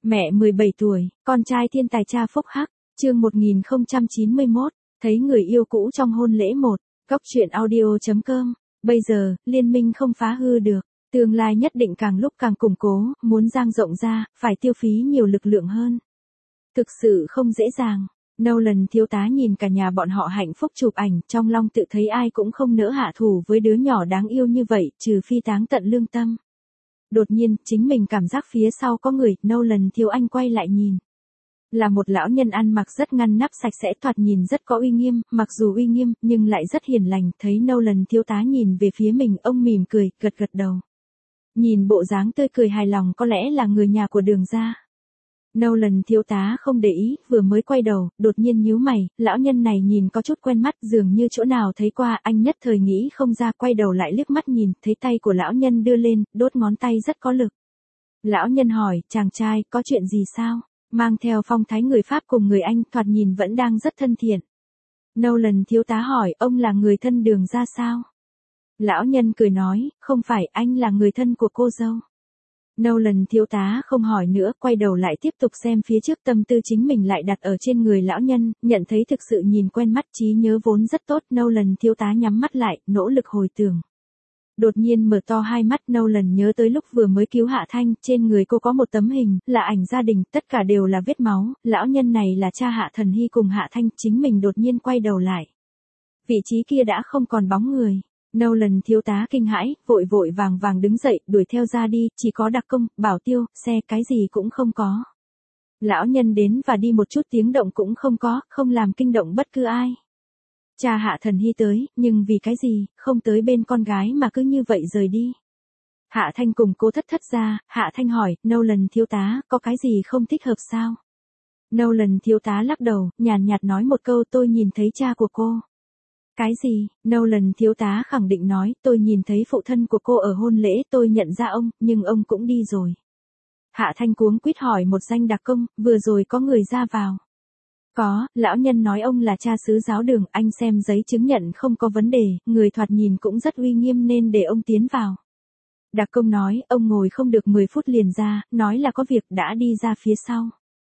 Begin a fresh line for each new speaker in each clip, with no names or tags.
Mẹ 17 tuổi, con trai thiên tài cha phúc hắc, chương 1091, thấy người yêu cũ trong hôn lễ 1, góc truyện audio.com. Bây giờ, liên minh không phá hư được, tương lai nhất định càng lúc càng củng cố, muốn dang rộng ra, phải tiêu phí nhiều lực lượng hơn. Thực sự không dễ dàng. Nolan thiếu tá nhìn cả nhà bọn họ hạnh phúc chụp ảnh, trong lòng tự thấy ai cũng không nỡ hạ thủ với đứa nhỏ đáng yêu như vậy, trừ phi táng tận lương tâm. Đột nhiên, chính mình cảm giác phía sau có người, Nolan thiếu anh quay lại nhìn. Là một lão nhân ăn mặc rất ngăn nắp sạch sẽ, thoạt nhìn rất có uy nghiêm, mặc dù uy nghiêm, nhưng lại rất hiền lành. Thấy Nolan thiếu tá nhìn về phía mình, ông mỉm cười, gật gật đầu. Nhìn bộ dáng tươi cười hài lòng, có lẽ là người nhà của Đường gia. Nolan thiếu tá không để ý, vừa mới quay đầu, đột nhiên nhíu mày, lão nhân này nhìn có chút quen mắt, dường như chỗ nào thấy qua, anh nhất thời nghĩ không ra, quay đầu lại liếc mắt nhìn, thấy tay của lão nhân đưa lên, đốt ngón tay rất có lực. Lão nhân hỏi, chàng trai, có chuyện gì sao? Mang theo phong thái người Pháp cùng người Anh, thoạt nhìn vẫn đang rất thân thiện. Nolan thiếu tá hỏi, ông là người thân Đường gia sao? Lão nhân cười nói, không phải, anh là người thân của cô dâu. Nolan thiếu tá không hỏi nữa, quay đầu lại tiếp tục xem phía trước, tâm tư chính mình lại đặt ở trên người lão nhân, nhận thấy thực sự nhìn quen mắt, trí nhớ vốn rất tốt. Nolan thiếu tá nhắm mắt lại, nỗ lực hồi tưởng. Đột nhiên mở to hai mắt, Nolan nhớ tới lúc vừa mới cứu Hạ Thanh, trên người cô có một tấm hình, là ảnh gia đình, tất cả đều là vết máu, lão nhân này là cha Hạ Thần Hy cùng Hạ Thanh, chính mình đột nhiên quay đầu lại. Vị trí kia đã không còn bóng người. Nolan thiếu tá kinh hãi, vội vội vàng vàng đứng dậy, đuổi theo ra đi, chỉ có đặc công, bảo tiêu, xe, cái gì cũng không có. Lão nhân đến và đi một chút tiếng động cũng không có, không làm kinh động bất cứ ai. Cha Hạ Thần Hy tới, nhưng vì cái gì, không tới bên con gái mà cứ như vậy rời đi. Hạ Thanh cùng cô thất ra, Hạ Thanh hỏi, Nolan thiếu tá, có cái gì không thích hợp sao? Nolan thiếu tá lắc đầu, nhàn nhạt nói một câu, tôi nhìn thấy cha của cô. Cái gì? Nolan thiếu tá khẳng định nói, tôi nhìn thấy phụ thân của cô ở hôn lễ, tôi nhận ra ông, nhưng ông cũng đi rồi. Hạ Thanh cuống quýt hỏi một danh đặc công, vừa rồi có người ra vào. Có, lão nhân nói ông là cha xứ giáo Đường, anh xem giấy chứng nhận không có vấn đề, người thoạt nhìn cũng rất uy nghiêm nên để ông tiến vào. Đặc công nói, ông ngồi không được 10 phút liền ra, nói là có việc, đã đi ra phía sau.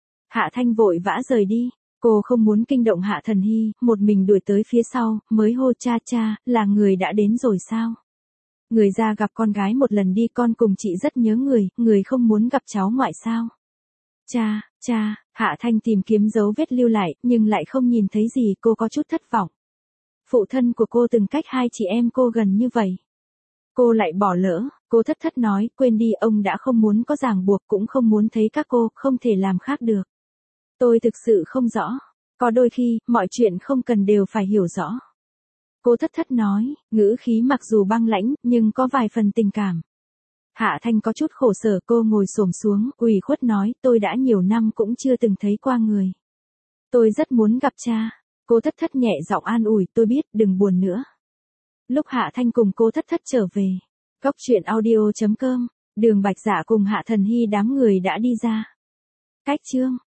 Hạ Thanh vội vã rời đi. Cô không muốn kinh động Hạ Thần Hy, một mình đuổi tới phía sau, mới hô cha cha, là người đã đến rồi sao? Người ra gặp con gái một lần đi, con cùng chị rất nhớ người không muốn gặp cháu ngoại sao? Cha, Hạ Thanh tìm kiếm dấu vết lưu lại, nhưng lại không nhìn thấy gì, cô có chút thất vọng. Phụ thân của cô từng cách hai chị em cô gần như vậy. Cô lại bỏ lỡ, cô thất nói, quên đi, ông đã không muốn có ràng buộc, cũng không muốn thấy các cô, không thể làm khác được. Tôi thực sự không rõ. Có đôi khi, mọi chuyện không cần đều phải hiểu rõ. Cô thất nói, ngữ khí mặc dù băng lãnh, nhưng có vài phần tình cảm. Hạ Thanh có chút khổ sở, cô ngồi xổm xuống, ủy khuất nói, tôi đã nhiều năm cũng chưa từng thấy qua người. Tôi rất muốn gặp cha. Cô thất nhẹ giọng an ủi, tôi biết, đừng buồn nữa. Lúc Hạ Thanh cùng cô thất trở về, góc truyện audio.com, Đường Bạch Dạ cùng Hạ Thần Hy đám người đã đi ra. Cách chương